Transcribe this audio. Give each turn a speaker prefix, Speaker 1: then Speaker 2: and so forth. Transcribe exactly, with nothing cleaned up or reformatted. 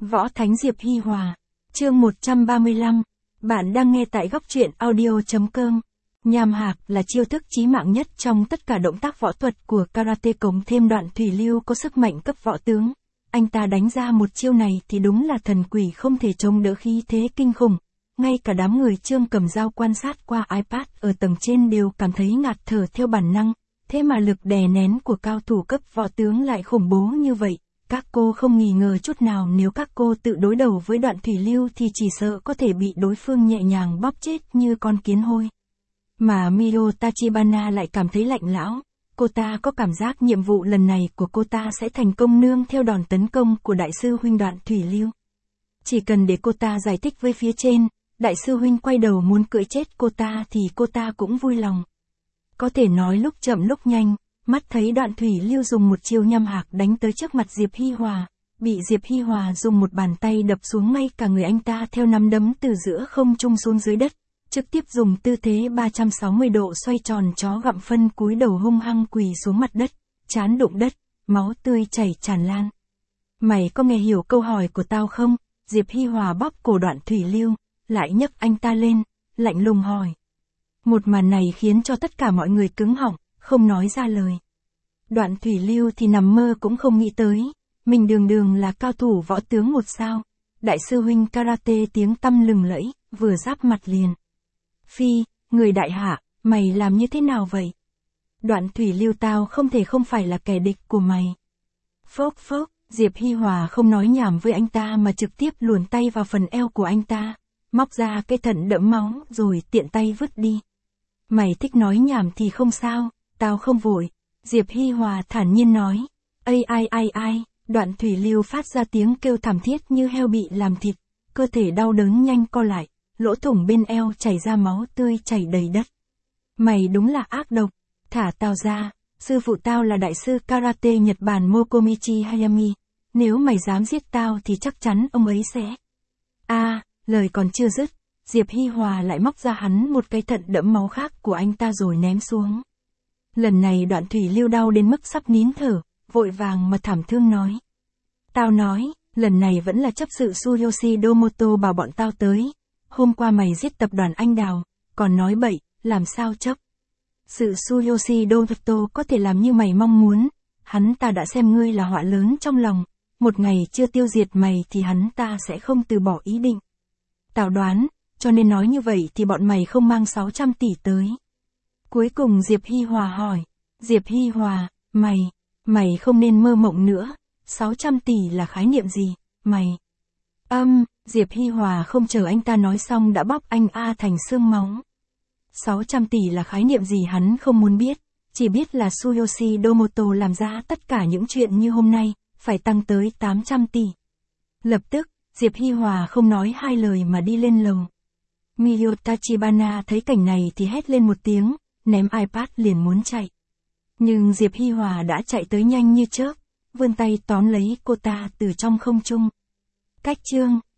Speaker 1: Võ Thánh Diệp Hi Hòa. Chương một trăm ba mươi lăm. Bạn đang nghe tại góc truyện audio chấm com. Nham hạc là chiêu thức chí mạng nhất trong tất cả động tác võ thuật của karate, cộng thêm Đoạn Thủy Lưu có sức mạnh cấp võ tướng. Anh ta đánh ra một chiêu này thì đúng là thần quỷ không thể chống đỡ khí thế kinh khủng. Ngay cả đám người Trương cầm dao quan sát qua iPad ở tầng trên đều cảm thấy ngạt thở theo bản năng. Thế mà lực đè nén của cao thủ cấp võ tướng lại khủng bố như vậy. Các cô không nghi ngờ chút nào nếu các cô tự đối đầu với Đoạn Thủy Lưu thì chỉ sợ có thể bị đối phương nhẹ nhàng bóp chết như con kiến hôi. Mà Miyo Tachibana lại cảm thấy lạnh lão. Cô ta có cảm giác nhiệm vụ lần này của cô ta sẽ thành công nương theo đòn tấn công của đại sư huynh Đoạn Thủy Lưu. Chỉ cần để cô ta giải thích với phía trên, đại sư huynh quay đầu muốn cưỡi chết cô ta thì cô ta cũng vui lòng. Có thể nói lúc chậm lúc nhanh, mắt thấy Đoạn Thủy Lưu dùng một chiêu nham hạc đánh tới trước mặt Diệp Hi Hòa, bị Diệp Hi Hòa dùng một bàn tay đập xuống, ngay cả người anh ta theo nắm đấm từ giữa không trung xuống dưới đất, trực tiếp dùng tư thế ba trăm sáu mươi độ xoay tròn chó gặm phân cúi đầu hung hăng quỳ xuống mặt đất, trán đụng đất, máu tươi chảy tràn lan. Mày có nghe hiểu câu hỏi của tao không? Diệp Hi Hòa bóp cổ Đoạn Thủy Lưu, lại nhấc anh ta lên, lạnh lùng hỏi. Một màn này khiến cho tất cả mọi người cứng họng, không nói ra lời. Đoạn Thủy Lưu thì nằm mơ cũng không nghĩ tới, mình đường đường là cao thủ võ tướng một sao, đại sư huynh karate tiếng tăm lừng lẫy, vừa giáp mặt liền. Phi, người đại hạ, mày làm như thế nào vậy? Đoạn Thủy Lưu, tao không thể không phải là kẻ địch của mày. Phốc phốc, Diệp Hi Hòa không nói nhảm với anh ta mà trực tiếp luồn tay vào phần eo của anh ta, móc ra cái thận đẫm máu rồi tiện tay vứt đi. Mày thích nói nhảm thì không sao, tao không vội. Diệp Hi Hòa thản nhiên nói. Ây ai ai ai, Đoạn Thủy Lưu phát ra tiếng kêu thảm thiết như heo bị làm thịt, cơ thể đau đớn nhanh co lại, lỗ thủng bên eo chảy ra máu tươi chảy đầy đất. Mày đúng là ác độc, thả tao ra, sư phụ tao là đại sư karate Nhật Bản Mokomichi Hayami, nếu mày dám giết tao thì chắc chắn ông ấy sẽ... A, à, lời còn chưa dứt, Diệp Hi Hòa lại móc ra hắn một cái thận đẫm máu khác của anh ta rồi ném xuống. Lần này Đoạn Thủy Lưu đau đến mức sắp nín thở, vội vàng mà thảm thương nói. Tao nói, lần này vẫn là chấp sự Tsuyoshi Domoto bảo bọn tao tới. Hôm qua mày giết tập đoàn Anh Đào, còn nói bậy, làm sao chấp. Sự Tsuyoshi Domoto có thể làm như mày mong muốn, hắn ta đã xem ngươi là họa lớn trong lòng, một ngày chưa tiêu diệt mày thì hắn ta sẽ không từ bỏ ý định. Tao đoán, cho nên nói như vậy thì bọn mày không mang sáu trăm tỷ tới. Cuối cùng Diệp Hi Hòa hỏi, Diệp Hi Hòa, mày, mày không nên mơ mộng nữa, sáu trăm tỷ là khái niệm gì, mày? Âm, um, Diệp Hi Hòa không chờ anh ta nói xong đã bóp anh A thành xương máu. sáu trăm tỷ là khái niệm gì hắn không muốn biết, chỉ biết là Tsuyoshi Domoto làm ra tất cả những chuyện như hôm nay, phải tăng tới tám trăm tỷ. Lập tức, Diệp Hi Hòa không nói hai lời mà đi lên lầu. Miyo Tachibana thấy cảnh này thì hét lên một tiếng, ném iPad liền muốn chạy. Nhưng Diệp Hi Hòa đã chạy tới nhanh như chớp, vươn tay tóm lấy cô ta từ trong không trung. Cách chương